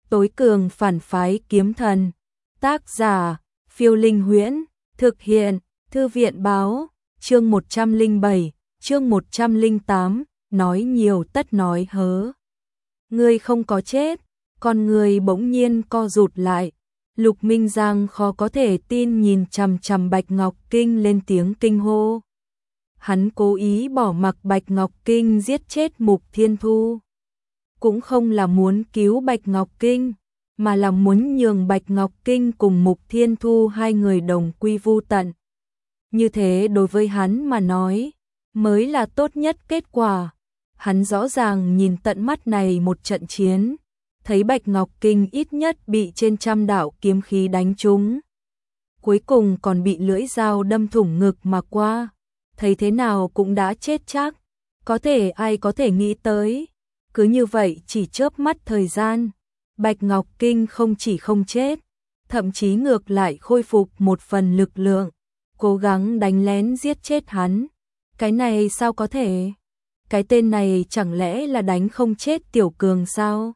Tối cường phản phái kiếm thần. Tác giả, Phiêu Linh Huyễn. Thực hiện, Thư viện báo. Chương 107, chương 108, nói nhiều tất nói hớ. Ngươi không có chết. Con người bỗng nhiên co rụt lại. Lục Minh Giang khó có thể tin nhìn chằm chằm Bạch Ngọc Kinh lên tiếng kinh hô. Hắn cố ý bỏ mặc Bạch Ngọc Kinh giết chết Mục Thiên Thu. Cũng không là muốn cứu Bạch Ngọc Kinh, mà là muốn nhường Bạch Ngọc Kinh cùng Mục Thiên Thu hai người đồng quy vu tận. Như thế đối với hắn mà nói, mới là tốt nhất kết quả. Hắn rõ ràng nhìn tận mắt này một trận chiến, thấy Bạch Ngọc Kinh ít nhất bị trên 100 đạo kiếm khí đánh trúng. Cuối cùng còn bị lưỡi dao đâm thủng ngực mà qua, thấy thế nào cũng đã chết chắc. Có thể ai có thể nghĩ tới, cứ như vậy chỉ chớp mắt thời gian, Bạch Ngọc Kinh không chỉ không chết, thậm chí ngược lại khôi phục một phần lực lượng, cố gắng đánh lén giết chết hắn. Cái này sao có thể? Cái tên này chẳng lẽ là đánh không chết Tiểu Cường sao?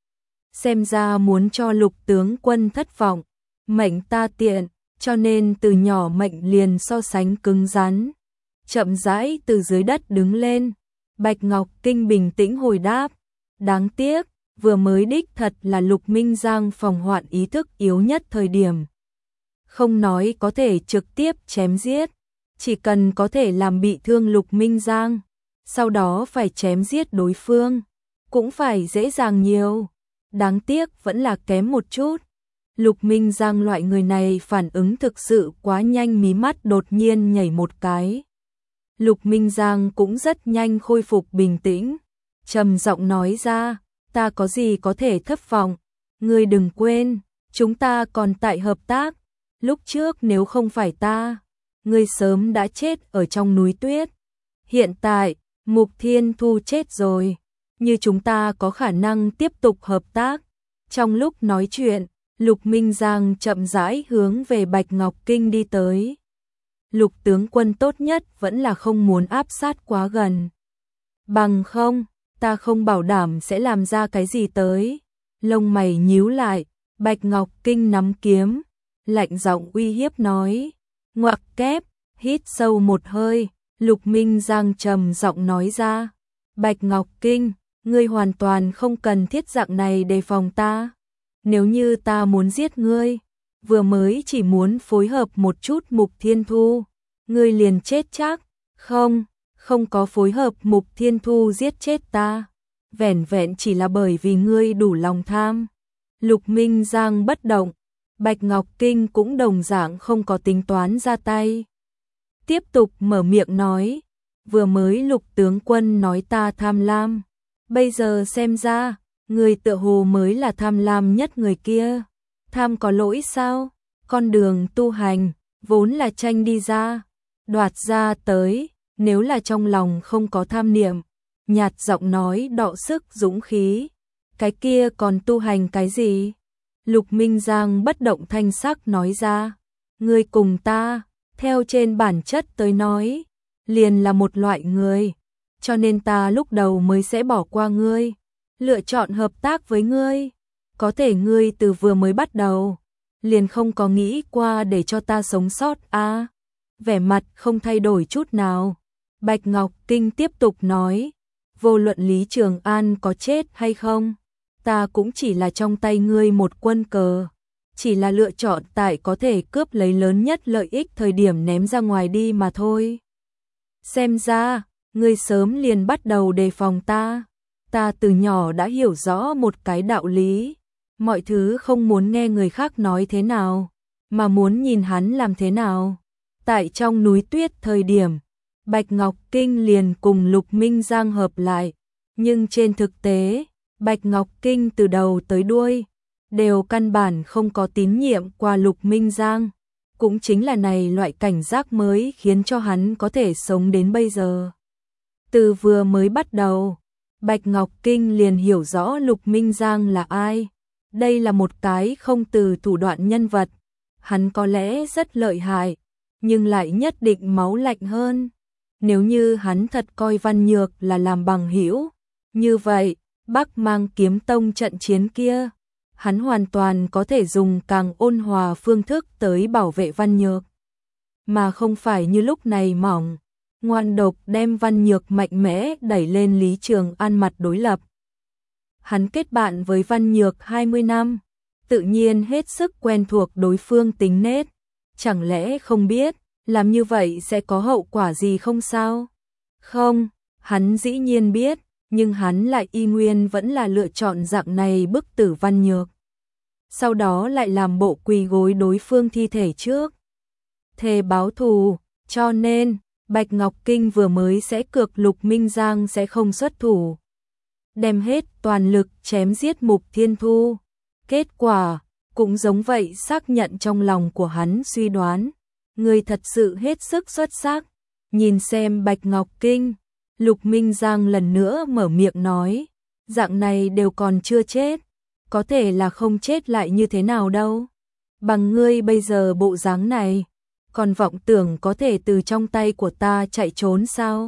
Xem ra muốn cho Lục tướng quân thất vọng, mệnh ta tiện, cho nên từ nhỏ mệnh liền so sánh cứng rắn. Chậm rãi từ dưới đất đứng lên, Bạch Ngọc Kinh bình tĩnh hồi đáp, đáng tiếc, vừa mới đích thật là Lục Minh Giang phòng hoạn ý thức yếu nhất thời điểm. Không nói có thể trực tiếp chém giết, chỉ cần có thể làm bị thương Lục Minh Giang, sau đó phải chém giết đối phương, cũng phải dễ dàng nhiều. Đáng tiếc vẫn là kém một chút. Lục Minh Giang loại người này phản ứng thực sự quá nhanh, mí mắt đột nhiên nhảy một cái. Lục Minh Giang cũng rất nhanh khôi phục bình tĩnh, trầm giọng nói ra, ta có gì có thể thất vọng, ngươi đừng quên, chúng ta còn tại hợp tác, lúc trước nếu không phải ta, ngươi sớm đã chết ở trong núi tuyết. Hiện tại, Mục Thiên Thu chết rồi, như chúng ta có khả năng tiếp tục hợp tác. Trong lúc nói chuyện, Lục Minh Giang chậm rãi hướng về Bạch Ngọc Kinh đi tới. Lục tướng quân tốt nhất vẫn là không muốn áp sát quá gần. Bằng không, ta không bảo đảm sẽ làm ra cái gì tới. Lông mày nhíu lại, Bạch Ngọc Kinh nắm kiếm, lạnh giọng uy hiếp nói. Ngoặc kép, hít sâu một hơi, Lục Minh Giang trầm giọng nói ra. Bạch Ngọc Kinh, ngươi hoàn toàn không cần thiết dạng này đề phòng ta. Nếu như ta muốn giết ngươi, vừa mới chỉ muốn phối hợp một chút Mục Thiên Thu, ngươi liền chết chắc. Không có phối hợp Mục Thiên Thu giết chết ta, vẻn vẹn chỉ là bởi vì ngươi đủ lòng tham. Lục Minh Giang bất động, Bạch Ngọc Kinh cũng đồng dạng không có tính toán ra tay. Tiếp tục mở miệng nói, vừa mới Lục tướng quân nói ta tham lam, bây giờ xem ra, người tựa hồ mới là tham lam nhất người kia. Tham có lỗi sao? Con đường tu hành, vốn là tranh đi ra, đoạt ra tới, nếu là trong lòng không có tham niệm, nhạt giọng nói đọ sức dũng khí, cái kia còn tu hành cái gì? Lục Minh Giang bất động thanh sắc nói ra, ngươi cùng ta, theo trên bản chất tới nói, liền là một loại người, cho nên ta lúc đầu mới sẽ bỏ qua ngươi, lựa chọn hợp tác với ngươi. Có thể ngươi từ vừa mới bắt đầu, liền không có nghĩ qua để cho ta sống sót à? Vẻ mặt không thay đổi chút nào. Bạch Ngọc Kinh tiếp tục nói, vô luận Lý Trường An có chết hay không, ta cũng chỉ là trong tay ngươi một quân cờ, chỉ là lựa chọn tại có thể cướp lấy lớn nhất lợi ích thời điểm ném ra ngoài đi mà thôi. Xem ra, ngươi sớm liền bắt đầu đề phòng ta. Ta từ nhỏ đã hiểu rõ một cái đạo lý, mọi thứ không muốn nghe người khác nói thế nào, mà muốn nhìn hắn làm thế nào. Tại trong núi tuyết thời điểm, Bạch Ngọc Kinh liền cùng Lục Minh Giang hợp lại, nhưng trên thực tế, Bạch Ngọc Kinh từ đầu tới đuôi, đều căn bản không có tín nhiệm qua Lục Minh Giang. Cũng chính là này loại cảnh giác mới khiến cho hắn có thể sống đến bây giờ. Từ vừa mới bắt đầu, Bạch Ngọc Kinh liền hiểu rõ Lục Minh Giang là ai. Đây là một cái không từ thủ đoạn nhân vật. Hắn có lẽ rất lợi hại, nhưng lại nhất định máu lạnh hơn. Nếu như hắn thật coi Văn Nhược là làm bằng hữu, như vậy, Bắc Mang Kiếm Tông trận chiến kia, hắn hoàn toàn có thể dùng càng ôn hòa phương thức tới bảo vệ Văn Nhược, mà không phải như lúc này mỏng, ngoan độc đem Văn Nhược mạnh mẽ đẩy lên Lý Trường An mặt đối lập. Hắn kết bạn với Văn Nhược 20 năm, tự nhiên hết sức quen thuộc đối phương tính nết, chẳng lẽ không biết, làm như vậy sẽ có hậu quả gì không sao? Không, hắn dĩ nhiên biết, nhưng hắn lại y nguyên vẫn là lựa chọn dạng này bức tử Văn Nhược. Sau đó lại làm bộ quỳ gối đối phương thi thể trước. Thề báo thù, cho nên, Bạch Ngọc Kinh vừa mới sẽ cược Lục Minh Giang sẽ không xuất thủ. Đem hết toàn lực chém giết Mục Thiên Thu. Kết quả, cũng giống vậy xác nhận trong lòng của hắn suy đoán. Người thật sự hết sức xuất sắc. Nhìn xem Bạch Ngọc Kinh, Lục Minh Giang lần nữa mở miệng nói. Dạng này đều còn chưa chết. Có thể là không chết lại như thế nào đâu. Bằng ngươi bây giờ bộ dáng này, còn vọng tưởng có thể từ trong tay của ta chạy trốn sao?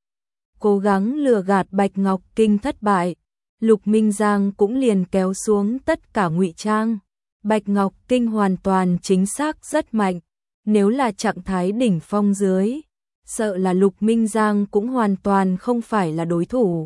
Cố gắng lừa gạt Bạch Ngọc Kinh thất bại, Lục Minh Giang cũng liền kéo xuống tất cả ngụy trang. Bạch Ngọc Kinh hoàn toàn chính xác rất mạnh, nếu là trạng thái đỉnh phong dưới, sợ là Lục Minh Giang cũng hoàn toàn không phải là đối thủ.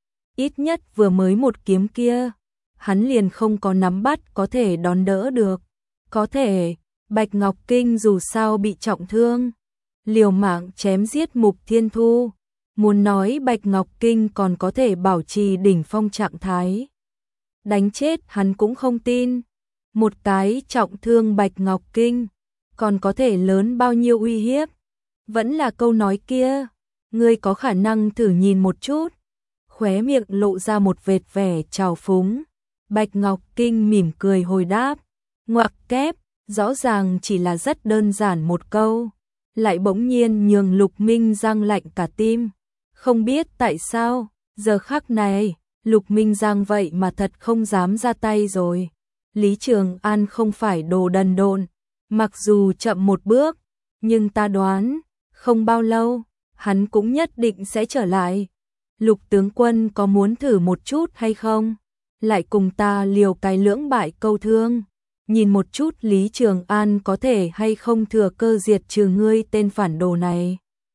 Ít nhất vừa mới một kiếm kia, hắn liền không có nắm bắt có thể đón đỡ được. Có thể, Bạch Ngọc Kinh dù sao bị trọng thương, liều mạng chém giết Mục Thiên Thu. Muốn nói Bạch Ngọc Kinh còn có thể bảo trì đỉnh phong trạng thái, đánh chết hắn cũng không tin. Một cái trọng thương Bạch Ngọc Kinh, còn có thể lớn bao nhiêu uy hiếp. Vẫn là câu nói kia, ngươi có khả năng thử nhìn một chút. Khóe miệng lộ ra một vệt vẻ trào phúng. Bạch Ngọc Kinh mỉm cười hồi đáp, ngoặc kép, rõ ràng chỉ là rất đơn giản một câu, lại bỗng nhiên nhường Lục Minh Giang lạnh cả tim. Không biết tại sao, giờ khắc này, Lục Minh Giang vậy mà thật không dám ra tay rồi. Lý Trường An không phải đồ đần độn, mặc dù chậm một bước, nhưng ta đoán, không bao lâu, hắn cũng nhất định sẽ trở lại. Lục tướng quân có muốn thử một chút hay không? Lại cùng ta liều cái lưỡng bại câu thương. Nhìn một chút Lý Trường An có thể hay không thừa cơ diệt trừ ngươi tên phản đồ này.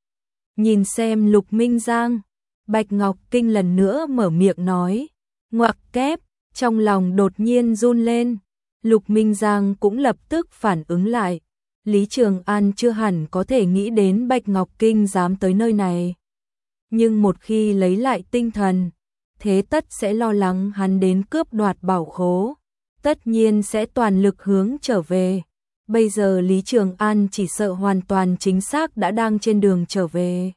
Nhìn xem Lục Minh Giang, Bạch Ngọc Kinh lần nữa mở miệng nói, ngoặc kép, trong lòng đột nhiên run lên. Lục Minh Giang cũng lập tức phản ứng lại. Lý Trường An chưa hẳn có thể nghĩ đến Bạch Ngọc Kinh dám tới nơi này. Nhưng một khi lấy lại tinh thần, thế tất sẽ lo lắng hắn đến cướp đoạt bảo khố. Tất nhiên sẽ toàn lực hướng trở về. Bây giờ Lý Trường An chỉ sợ hoàn toàn chính xác đã đang trên đường trở về.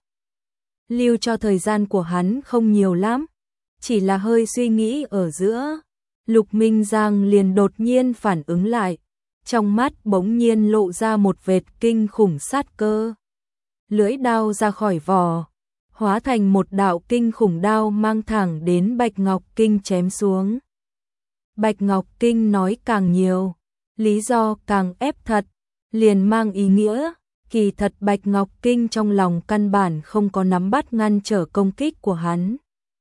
Lưu cho thời gian của hắn không nhiều lắm, chỉ là hơi suy nghĩ ở giữa. Lục Minh Giang liền đột nhiên phản ứng lại, trong mắt bỗng nhiên lộ ra một vệt kinh khủng sát cơ. Lưỡi đao ra khỏi vỏ, hóa thành một đạo kinh khủng đao mang thẳng đến Bạch Ngọc Kinh chém xuống. Bạch Ngọc Kinh nói càng nhiều, lý do càng ép thật, liền mang ý nghĩa, kỳ thật Bạch Ngọc Kinh trong lòng căn bản không có nắm bắt ngăn trở công kích của hắn.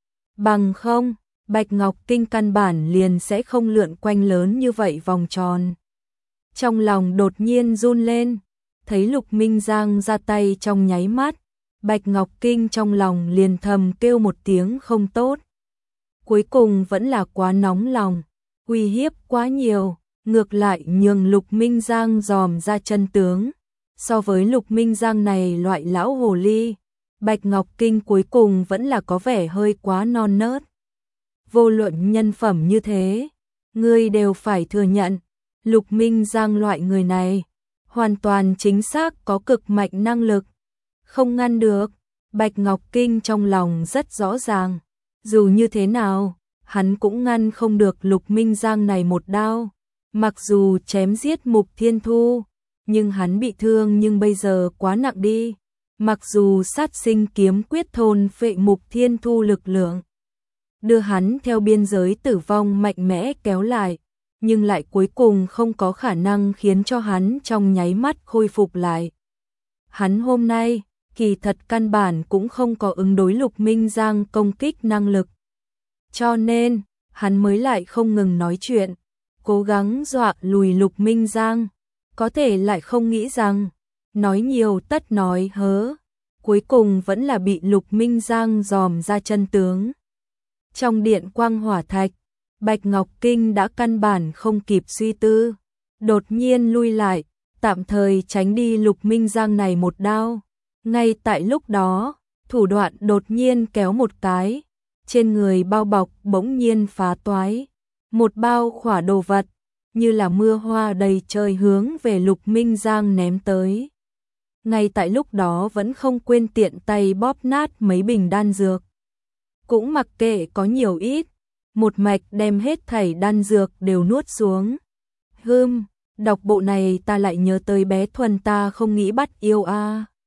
Bằng không, Bạch Ngọc Kinh căn bản liền sẽ không lượn quanh lớn như vậy vòng tròn. Trong lòng đột nhiên run lên, thấy Lục Minh Giang ra tay trong nháy mắt, Bạch Ngọc Kinh trong lòng liền thầm kêu một tiếng không tốt. Cuối cùng vẫn là quá nóng lòng, uy hiếp quá nhiều, ngược lại nhường Lục Minh Giang dòm ra chân tướng. So với Lục Minh Giang này loại lão hồ ly, Bạch Ngọc Kinh cuối cùng vẫn là có vẻ hơi quá non nớt. Vô luận nhân phẩm như thế, ngươi đều phải thừa nhận, Lục Minh Giang loại người này, hoàn toàn chính xác có cực mạnh năng lực. Không ngăn được, Bạch Ngọc Kinh trong lòng rất rõ ràng, dù như thế nào, hắn cũng ngăn không được Lục Minh Giang này một đao. Mặc dù chém giết Mục Thiên Thu, nhưng hắn bị thương nhưng bây giờ quá nặng đi. Mặc dù sát sinh kiếm quyết thôn phệ Mục Thiên Thu lực lượng, đưa hắn theo biên giới tử vong mạnh mẽ kéo lại, nhưng lại cuối cùng không có khả năng khiến cho hắn trong nháy mắt khôi phục lại. Hắn hôm nay, kỳ thật căn bản cũng không có ứng đối Lục Minh Giang công kích năng lực. Cho nên, hắn mới lại không ngừng nói chuyện, cố gắng dọa lùi Lục Minh Giang, có thể lại không nghĩ rằng, nói nhiều tất nói hớ, cuối cùng vẫn là bị Lục Minh Giang dòm ra chân tướng. Trong điện quang hỏa thạch, Bạch Ngọc Kinh đã căn bản không kịp suy tư, đột nhiên lui lại, tạm thời tránh đi Lục Minh Giang này một đao. Ngay tại lúc đó, thủ đoạn đột nhiên kéo một cái, trên người bao bọc bỗng nhiên phá toái, một bao khỏa đồ vật, như là mưa hoa đầy trời hướng về Lục Minh Giang ném tới. Ngay tại lúc đó vẫn không quên tiện tay bóp nát mấy bình đan dược. Cũng mặc kệ có nhiều ít, một mạch đem hết thảy đan dược đều nuốt xuống. Đọc bộ này ta lại nhớ tới bé Thuần ta không nghĩ bắt yêu a.